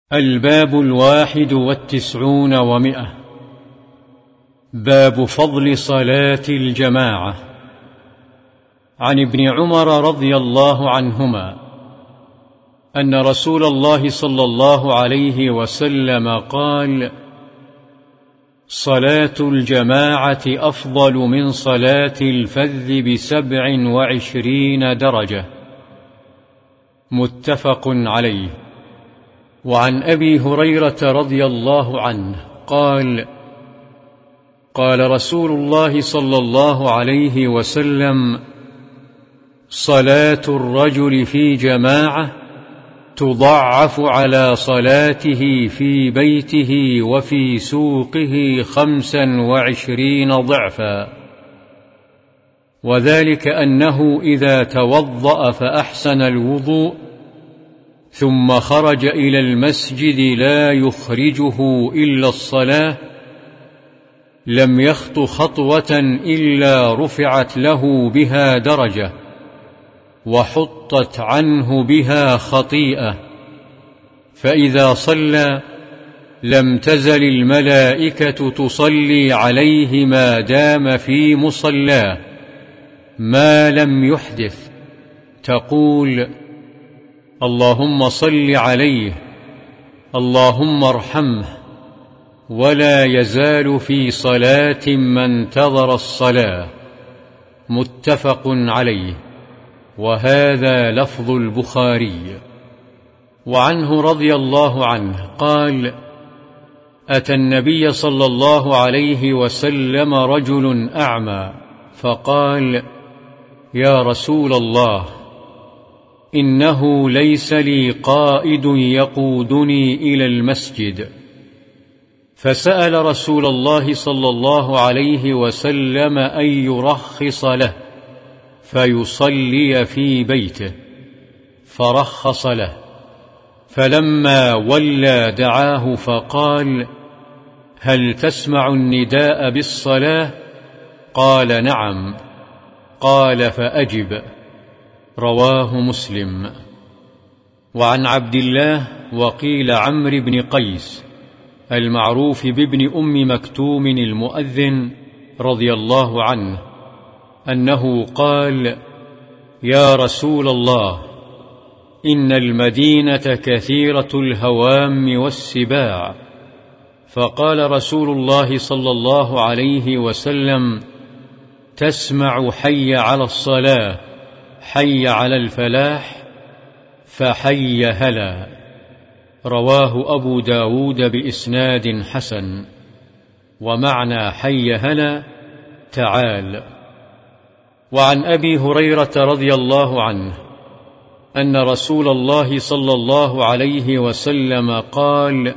الباب 91 باب فضل صلاة الجماعة. عن ابن عمر رضي الله عنهما أن رسول الله صلى الله عليه وسلم قال: صلاة الجماعة أفضل من صلاة الفذ ب27 درجة. متفق عليه. وعن أبي هريرة رضي الله عنه قال: قال رسول الله صلى الله عليه وسلم: صلاة الرجل في جماعة تضعف على صلاته في بيته وفي سوقه 25 ضعفا، وذلك أنه إذا توضأ فأحسن الوضوء ثم خرج إلى المسجد لا يخرجه إلا الصلاة لم يخط خطوة إلا رفعت له بها درجة وحطت عنه بها خطيئة، فإذا صلى لم تزل الملائكة تصلي عليه ما دام في مصلاه ما لم يحدث، تقول: اللهم صل عليه، اللهم ارحمه، ولا يزال في صلاة ما انتظر الصلاة. متفق عليه، وهذا لفظ البخاري. وعنه رضي الله عنه قال: أتى النبي صلى الله عليه وسلم رجل أعمى فقال: يا رسول الله، إنه ليس لي قائد يقودني إلى المسجد. فسأل رسول الله صلى الله عليه وسلم أن يرخص له فيصلي في بيته، فرخص له. فلما ولى دعاه فقال: هل تسمع النداء بالصلاة؟ قال: نعم. قال: فأجب. رواه مسلم. وعن عبد الله وقيل عمرو بن قيس المعروف بابن أم مكتوم المؤذن رضي الله عنه أنه قال: يا رسول الله، إن المدينة كثيرة الهوام والسباع. فقال رسول الله صلى الله عليه وسلم: تسمع حي على الصلاة، حي على الفلاح، فحي هلا. رواه أبو داود بإسناد حسن. ومعنى حي هلا تعال. وعن أبي هريرة رضي الله عنه أن رسول الله صلى الله عليه وسلم قال: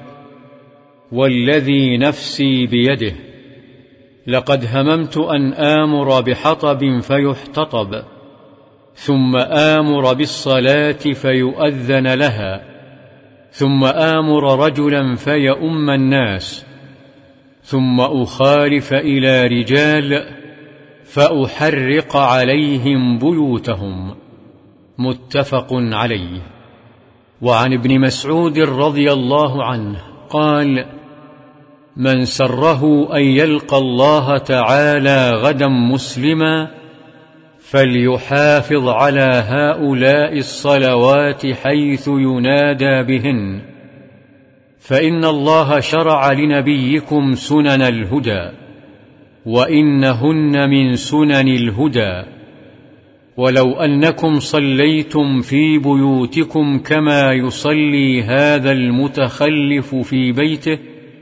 والذي نفسي بيده، لقد هممت أن آمر بحطب فيحتطب، ثم آمر بالصلاة فيؤذن لها، ثم آمر رجلا فيؤم الناس، ثم أخالف إلى رجال فأحرق عليهم بيوتهم. متفق عليه. وعن ابن مسعود رضي الله عنه قال: من سره أن يلقى الله تعالى غدا مسلما فليحافظ على هؤلاء الصلوات حيث ينادى بهن، فإن الله شرع لنبيكم سنن الهدى، وإنهن من سنن الهدى. ولو أنكم صليتم في بيوتكم كما يصلي هذا المتخلف في بيته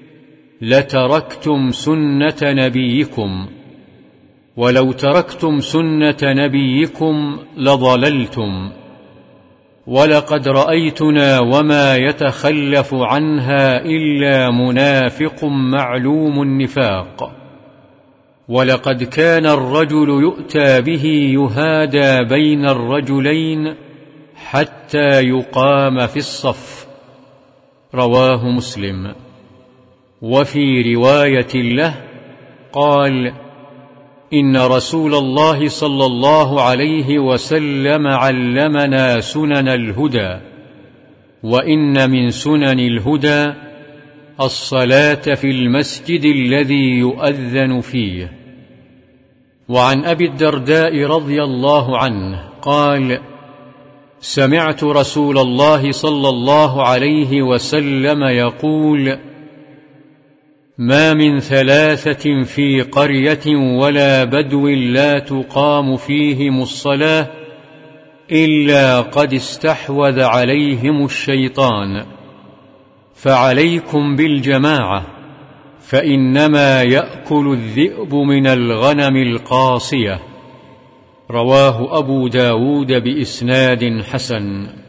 لتركتم سنة نبيكم، ولو تركتم سنة نبيكم لضللتم. ولقد رأيتنا وما يتخلف عنها إلا منافق معلوم النفاق. ولقد كان الرجل يؤتى به يهادى بين الرجلين حتى يقام في الصف. رواه مسلم. وفي رواية له قال: إن رسول الله صلى الله عليه وسلم علمنا سنن الهدى، وإن من سنن الهدى الصلاة في المسجد الذي يؤذن فيه. وعن أبي الدرداء رضي الله عنه قال: سمعت رسول الله صلى الله عليه وسلم يقول: ما من ثلاثة في قرية ولا بدو لا تقام فيهم الصلاة إلا قد استحوذ عليهم الشيطان، فعليكم بالجماعة، فإنما يأكل الذئب من الغنم القاصية. رواه أبو داود بإسناد حسن.